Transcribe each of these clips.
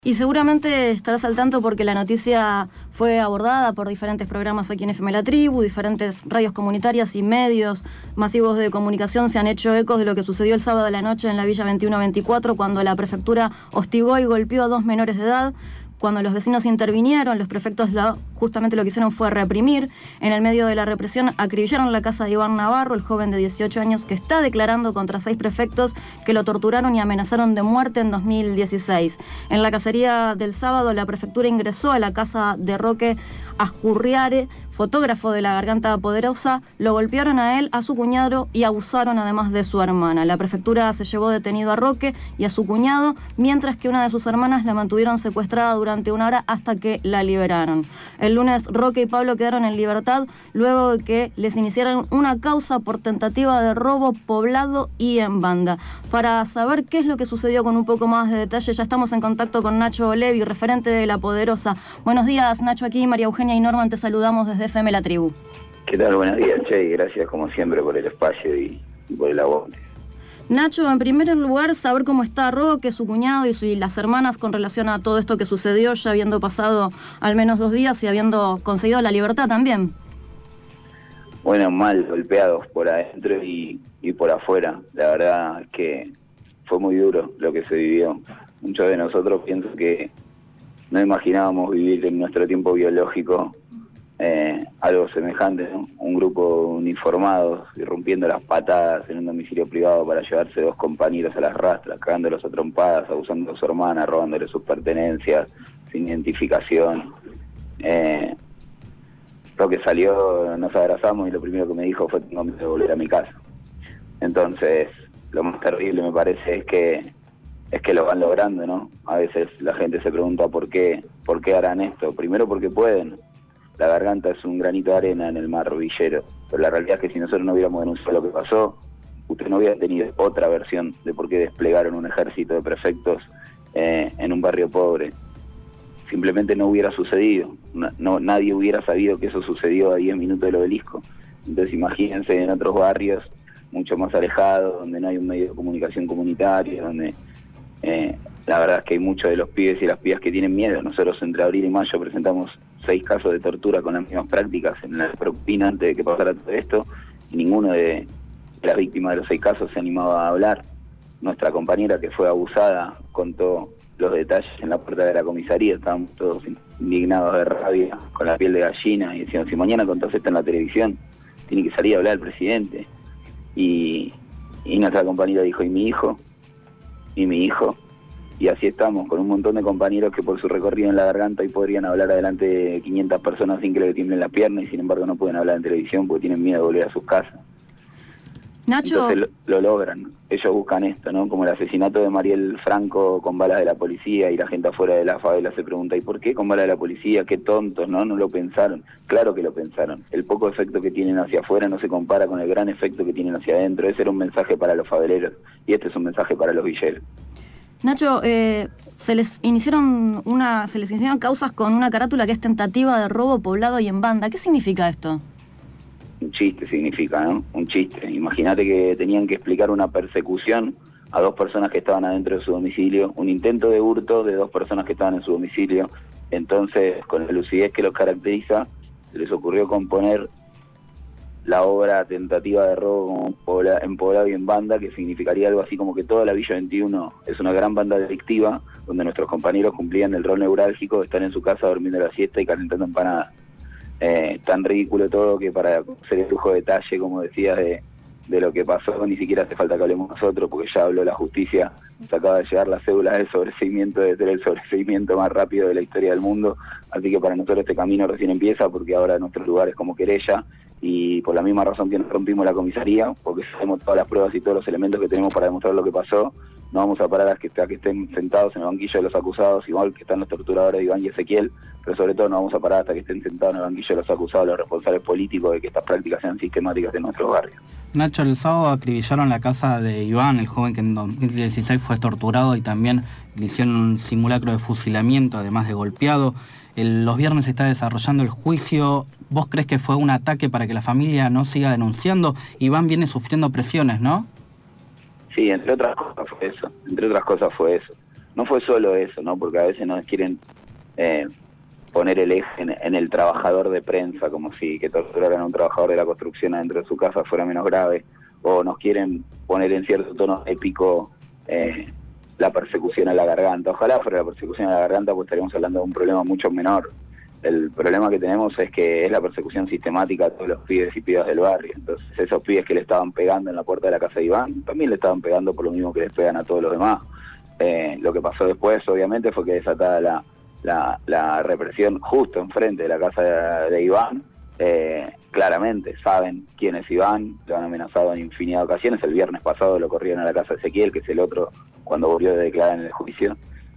Y seguramente estarás al tanto porque la noticia fue abordada por diferentes programas aquí en FM La Tribu, diferentes radios comunitarias y medios masivos de comunicación se han hecho ecos de lo que sucedió el sábado de la noche en la Villa 2124 cuando la prefectura hostigó y golpeó a 2 menores de edad. Cuando los vecinos intervinieron, los prefectos justamente lo que hicieron fue reprimir. En el medio de la represión acribillaron la casa de Iván Navarro, el joven de 18 años que está declarando contra 6 prefectos que lo torturaron y amenazaron de muerte en 2016. En la cacería del sábado, la prefectura ingresó a la casa de Roque Ascurriare, fotógrafo de La Garganta Poderosa, lo golpearon a él, a su cuñado y abusaron además de su hermana. La prefectura se llevó detenido a Roque y a su cuñado, mientras que una de sus hermanas la mantuvieron secuestrada durante 1 hora hasta que la liberaron. El lunes, Roque y Pablo quedaron en libertad luego de que les iniciaran una causa por tentativa de robo poblado y en banda. Para saber qué es lo que sucedió con un poco más de detalle, ya estamos en contacto con Nacho Olevi, referente de La Poderosa. Buenos días, Nacho, aquí María Eugenia y Norman te saludamos desde FM La Tribu. ¿Qué tal? Buenos días, Che, y gracias como siempre por el espacio y por el aguante. Nacho, en primer lugar, saber cómo está Roque, su cuñado y las hermanas con relación a todo esto que sucedió, ya habiendo pasado al menos 2 días y habiendo conseguido la libertad también. Bueno, mal, golpeados por adentro y por afuera. La verdad es que fue muy duro lo que se vivió. Muchos de nosotros pienso que no imaginábamos vivir en nuestro tiempo biológico algo semejante, ¿no? Un grupo uniformados, irrumpiendo las patadas en un domicilio privado para llevarse 2 compañeros a las rastras, cagándolos a trompadas, abusando de su hermana, robándole sus pertenencias, sin identificación. Lo que salió, nos abrazamos y lo primero que me dijo fue: tengo que volver a mi casa. Entonces, lo más terrible me parece es que lo van logrando, ¿no? A veces la gente se pregunta por qué harán esto. Primero porque pueden. La Garganta es un granito de arena en el mar villero, pero la realidad es que si nosotros no hubiéramos denunciado lo que pasó, usted no hubiera tenido otra versión de por qué desplegaron un ejército de prefectos en un barrio pobre. Simplemente no hubiera sucedido, nadie hubiera sabido que eso sucedió a 10 minutos del Obelisco. Entonces imagínense en otros barrios mucho más alejados, donde no hay un medio de comunicación comunitario, donde la verdad es que hay muchos de los pibes y las pibas que tienen miedo. Nosotros entre abril y mayo presentamos 6 casos de tortura con las mismas prácticas en la propina antes de que pasara todo esto, y ninguno de las víctimas de los 6 casos se animaba a hablar. Nuestra compañera que fue abusada contó los detalles en la puerta de la comisaría, estábamos todos indignados de rabia, con la piel de gallina, y decíamos: si mañana contás esto en la televisión, tiene que salir a hablar el presidente. Y nuestra compañera dijo: ¿y mi hijo? ¿Y mi hijo? Y así estamos, con un montón de compañeros que por su recorrido en La Garganta hoy podrían hablar adelante de 500 personas sin que le tiemblen las piernas, y sin embargo no pueden hablar en televisión porque tienen miedo de volver a sus casas. Nacho. Entonces lo logran, ellos buscan esto, ¿no? Como el asesinato de Mariel Franco con balas de la policía, y la gente afuera de la favela se pregunta: ¿y por qué con balas de la policía? Qué tontos, ¿no? No lo pensaron. Claro que lo pensaron. El poco efecto que tienen hacia afuera no se compara con el gran efecto que tienen hacia adentro. Ese era un mensaje para los faveleros y este es un mensaje para los villeros. Nacho, se les iniciaron causas con una carátula que es tentativa de robo poblado y en banda. ¿Qué significa esto? Un chiste significa, ¿no? Un chiste. Imagínate que tenían que explicar una persecución a 2 personas que estaban adentro de su domicilio, un intento de hurto de 2 personas que estaban en su domicilio. Entonces, con la lucidez que los caracteriza, se les ocurrió componer la obra tentativa de robo en poblado y en banda, que significaría algo así como que toda la Villa 21 es una gran banda delictiva, donde nuestros compañeros cumplían el rol neurálgico de estar en su casa durmiendo la siesta y calentando empanadas. Tan ridículo todo que para hacer el lujo de detalle, como decías, de lo que pasó, ni siquiera hace falta que hablemos nosotros, porque ya habló la justicia. Nos acaba de llegar la cédula de sobreseimiento, de ser el sobreseimiento más rápido de la historia del mundo. Así que para nosotros este camino recién empieza, porque ahora nuestro lugar es como querella, y por la misma razón que nos rompimos la comisaría, porque sabemos todas las pruebas y todos los elementos que tenemos para demostrar lo que pasó. No vamos a parar a que estén sentados en el banquillo de los acusados, igual que están los torturadores Iván y Ezequiel, pero sobre todo no vamos a parar hasta que estén sentados en el banquillo de los acusados los responsables políticos de que estas prácticas sean sistemáticas en nuestros barrios. Nacho, el sábado acribillaron la casa de Iván, el joven que en 2016 fue torturado y también le hicieron un simulacro de fusilamiento, además de golpeado. Los viernes se está desarrollando el juicio. ¿Vos crees que fue un ataque para que la familia no siga denunciando? Iván viene sufriendo presiones, ¿no? Sí, entre otras cosas fue eso. no fue solo eso, ¿no? Porque a veces nos quieren poner el eje en el trabajador de prensa, como si que torturaran a un trabajador de la construcción adentro de su casa fuera menos grave, o nos quieren poner en cierto tono épico la persecución a la garganta. Ojalá fuera la persecución a la garganta, pues estaríamos hablando de un problema mucho menor. El problema que tenemos es que es la persecución sistemática a todos los pibes y pibas del barrio. Entonces esos pibes que le estaban pegando en la puerta de la casa de Iván, también le estaban pegando por lo mismo que les pegan a todos los demás. Lo que pasó después, obviamente, fue que desatada la represión justo enfrente de la casa de Iván. Claramente saben quién es Iván, lo han amenazado en infinidad de ocasiones. El viernes pasado lo corrieron a la casa de Ezequiel, que es el otro, cuando volvió de declarar en el juicio.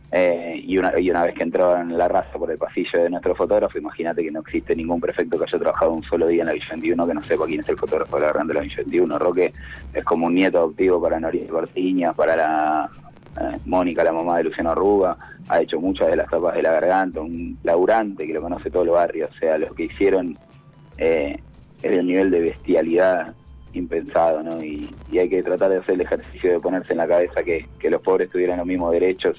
Y una vez que entraban en la raza por el pasillo de nuestro fotógrafo, imagínate que no existe ningún prefecto que haya trabajado un solo día en la Villa 21 que no sepa quién es el fotógrafo de la Garganta de la Villa 21. Roque es como un nieto adoptivo para Noriel Cortiña, para la Mónica, la mamá de Luciano Arruga. Ha hecho muchas de las tapas de la Garganta, un laburante que lo conoce todo el barrio. O sea, lo que hicieron es de un nivel de bestialidad impensado, ¿no? Y hay que tratar de hacer el ejercicio de ponerse en la cabeza que los pobres tuvieran los mismos derechos.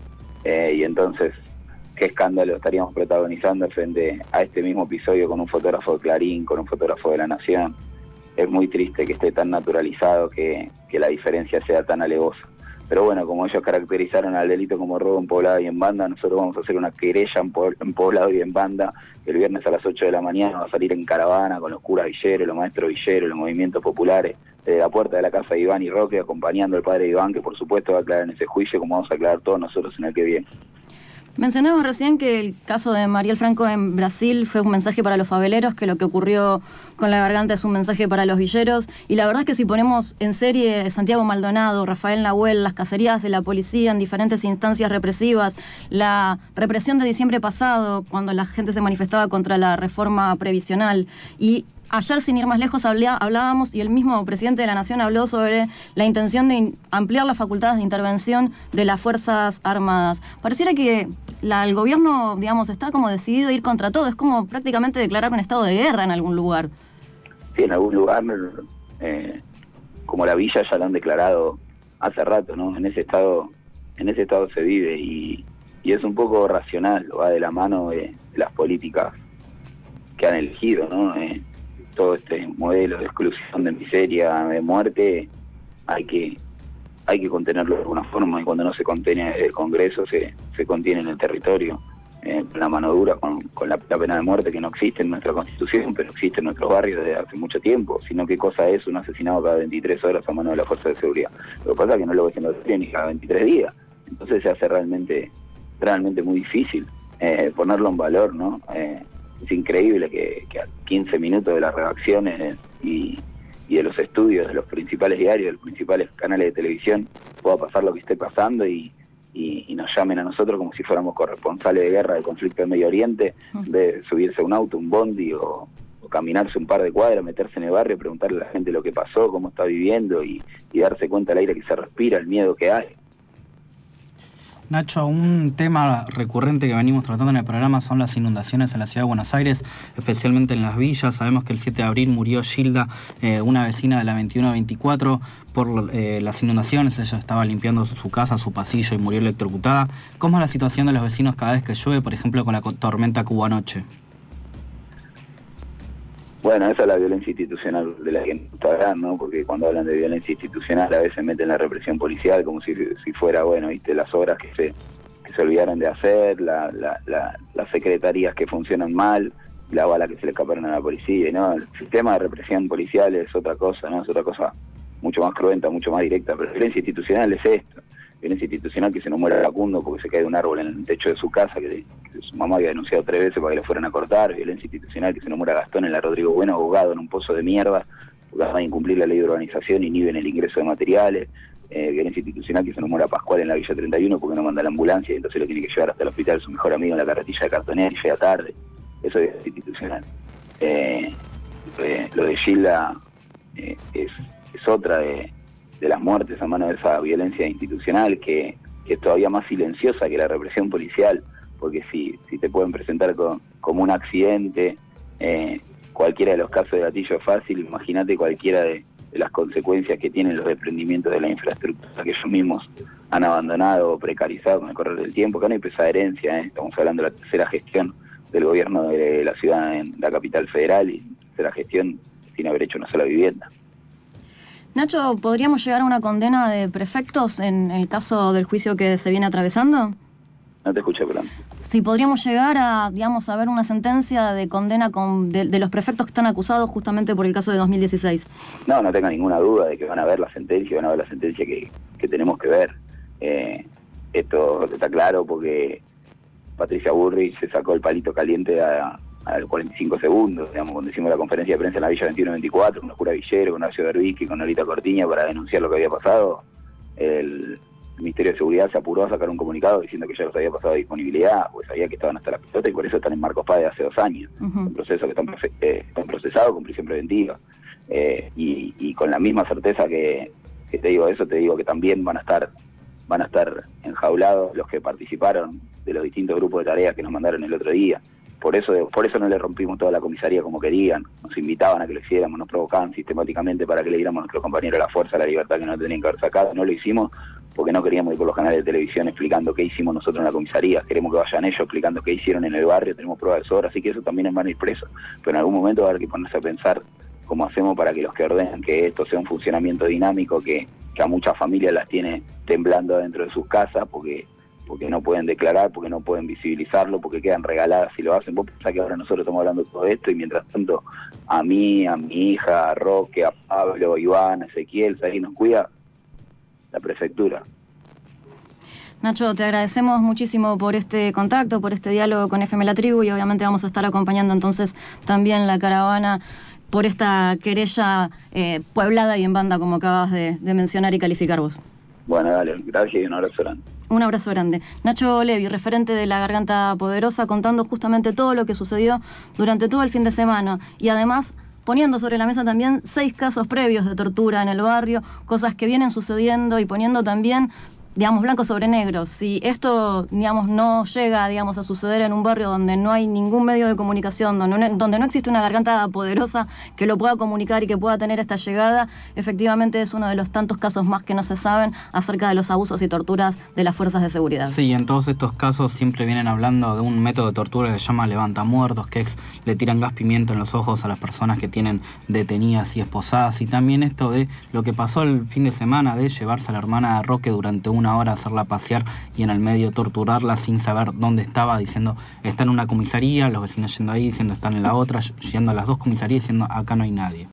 Y entonces, qué escándalo estaríamos protagonizando frente a este mismo episodio con un fotógrafo de Clarín, con un fotógrafo de La Nación. Es muy triste que esté tan naturalizado, que la diferencia sea tan alevosa. Pero bueno, como ellos caracterizaron al delito como robo en poblado y en banda, nosotros vamos a hacer una querella en poblado y en banda. El viernes a las 8 de la mañana va a salir en caravana con los curas villeros, los maestros villeros, los movimientos populares, desde la puerta de la casa de Iván y Roque, acompañando al padre Iván, que por supuesto va a aclarar en ese juicio, como vamos a aclarar todos nosotros en el que viene. Mencionamos recién que el caso de Mariel Franco en Brasil fue un mensaje para los faveleros, que lo que ocurrió con la Garganta es un mensaje para los villeros, y la verdad es que si ponemos en serie Santiago Maldonado, Rafael Nahuel, las cacerías de la policía en diferentes instancias represivas, la represión de diciembre pasado, cuando la gente se manifestaba contra la reforma previsional, y ayer, sin ir más lejos, hablábamos, y el mismo presidente de la Nación habló sobre la intención de ampliar las facultades de intervención de las Fuerzas Armadas. Pareciera que el gobierno, digamos, está como decidido a ir contra todo. Es como prácticamente declarar un estado de guerra en algún lugar. Sí, en algún lugar, como la villa ya lo han declarado hace rato, ¿no? En ese estado se vive y es un poco racional, va de la mano de las políticas que han elegido, ¿no? Todo este modelo de exclusión, de miseria, de muerte, hay que contenerlo de alguna forma, y cuando no se contiene desde el Congreso, se contiene en el territorio, la mano dura con la pena de muerte, que no existe en nuestra Constitución, pero existe en nuestros barrios desde hace mucho tiempo, sino qué cosa es un asesinado cada 23 horas a mano de la Fuerza de Seguridad. Lo que pasa es que no lo ves en los días ni cada 23 días, entonces se hace realmente muy difícil ponerlo en valor, ¿no? Es increíble que a 15 minutos de las redacciones y de los estudios de los principales diarios, de los principales canales de televisión, pueda pasar lo que esté pasando y nos llamen a nosotros como si fuéramos corresponsales de guerra, del conflicto en Medio Oriente, de subirse a un auto, un bondi o caminarse un par de cuadras, meterse en el barrio, preguntarle a la gente lo que pasó, cómo está viviendo y darse cuenta del aire que se respira, el miedo que hay. Nacho, un tema recurrente que venimos tratando en el programa son las inundaciones en la ciudad de Buenos Aires, especialmente en las villas. Sabemos que el 7 de abril murió Gilda, una vecina de la 21-24, por las inundaciones. Ella estaba limpiando su casa, su pasillo, y murió electrocutada. ¿Cómo es la situación de los vecinos cada vez que llueve, por ejemplo, con la tormenta que hubo anoche? Bueno, esa es la violencia institucional de la que nos hablan, ¿no? Porque cuando hablan de violencia institucional a veces meten la represión policial como si fuera, bueno, viste, las obras que se olvidaron de hacer, las secretarías que funcionan mal, la bala que se le escaparon a la policía, ¿no? El sistema de represión policial es otra cosa, ¿no? Es otra cosa mucho más cruenta, mucho más directa, pero violencia institucional es esto. Violencia institucional, que se nos muera Facundo porque se cae de un árbol en el techo de su casa, que su mamá había denunciado 3 veces para que lo fueran a cortar. Violencia institucional, que se nos muera Gastón en la Rodrigo Bueno, ahogado en un pozo de mierda, porque van a incumplir la ley de urbanización, inhiben el ingreso de materiales. Violencia institucional, que se nos muera Pascual en la Villa 31 porque no manda la ambulancia y entonces lo tiene que llevar hasta el hospital su mejor amigo en la carretilla de cartonera y llega tarde. Eso es violencia institucional. Lo de Gilda es otra de las muertes a mano de esa violencia institucional que es todavía más silenciosa que la represión policial, porque si te pueden presentar como un accidente, cualquiera de los casos de gatillo fácil, imagínate cualquiera de las consecuencias que tienen los desprendimientos de la infraestructura que ellos mismos han abandonado o precarizado con el correr del tiempo. Acá no hay pesada herencia, estamos hablando de la tercera gestión del gobierno de la ciudad en la capital federal, y tercera gestión sin haber hecho una sola vivienda. Nacho, ¿podríamos llegar a una condena de prefectos en el caso del juicio que se viene atravesando? No te escucho, perdón. Si podríamos llegar a, digamos, a ver una sentencia de condena de los prefectos que están acusados justamente por el caso de 2016. No tenga ninguna duda de que van a ver la sentencia, que tenemos que ver. Esto está claro porque Patricia Bullrich se sacó el palito caliente al 45 segundos, digamos, cuando hicimos la conferencia de prensa en la Villa 21-24, con Oscura Villero, con Horacio Berbisky, con Norita Cortiña, para denunciar lo que había pasado. El Ministerio de Seguridad se apuró a sacar un comunicado diciendo que ya los había pasado a disponibilidad, porque sabía que estaban hasta la pelota y por eso están en Marcos Paz de hace 2 años. Un proceso que están procesados con prisión preventiva. Y con la misma certeza que te digo eso, te digo que también van a estar enjaulados los que participaron de los distintos grupos de tareas que nos mandaron el otro día. Por eso no le rompimos toda la comisaría como querían, nos invitaban a que lo hiciéramos, nos provocaban sistemáticamente para que le diéramos a nuestros compañeros la fuerza, la libertad que no tenían que haber sacado. No lo hicimos porque no queríamos ir por los canales de televisión explicando qué hicimos nosotros en la comisaría, queremos que vayan ellos explicando qué hicieron en el barrio, tenemos pruebas de sobra, así que eso también es van a ir presos, pero en algún momento va a haber que ponerse a pensar cómo hacemos para que los que ordenen que esto sea un funcionamiento dinámico que a muchas familias las tiene temblando dentro de sus casas porque no pueden declarar, porque no pueden visibilizarlo, porque quedan regaladas si lo hacen. Vos pensás que ahora nosotros estamos hablando de todo esto y mientras tanto a mí, a mi hija, a Roque, a Pablo, a Iván, a Ezequiel, ¿sabés quién nos cuida? La prefectura. Nacho, te agradecemos muchísimo por este contacto, por este diálogo con FM La Tribu y obviamente vamos a estar acompañando entonces también la caravana por esta querella pueblada y en banda como acabas de mencionar y calificar vos. Bueno, dale, gracias y un abrazo grande. Un abrazo grande. Nacho Levi, referente de La Garganta Poderosa, contando justamente todo lo que sucedió durante todo el fin de semana y además poniendo sobre la mesa también 6 casos previos de tortura en el barrio, cosas que vienen sucediendo y poniendo también, digamos, blanco sobre negro. Si esto, digamos, no llega, digamos, a suceder en un barrio donde no hay ningún medio de comunicación, donde no existe una garganta poderosa que lo pueda comunicar y que pueda tener esta llegada, efectivamente es uno de los tantos casos más que no se saben acerca de los abusos y torturas de las fuerzas de seguridad. Sí, en todos estos casos siempre vienen hablando de un método de tortura que se llama levantamuertos, que le tiran gas pimienta en los ojos a las personas que tienen detenidas y esposadas, y también esto de lo que pasó el fin de semana de llevarse a la hermana de Roque durante una hora, hacerla pasear y en el medio torturarla sin saber dónde estaba, diciendo está en una comisaría, los vecinos yendo ahí diciendo están en la otra, yendo a las 2 comisarías diciendo acá no hay nadie.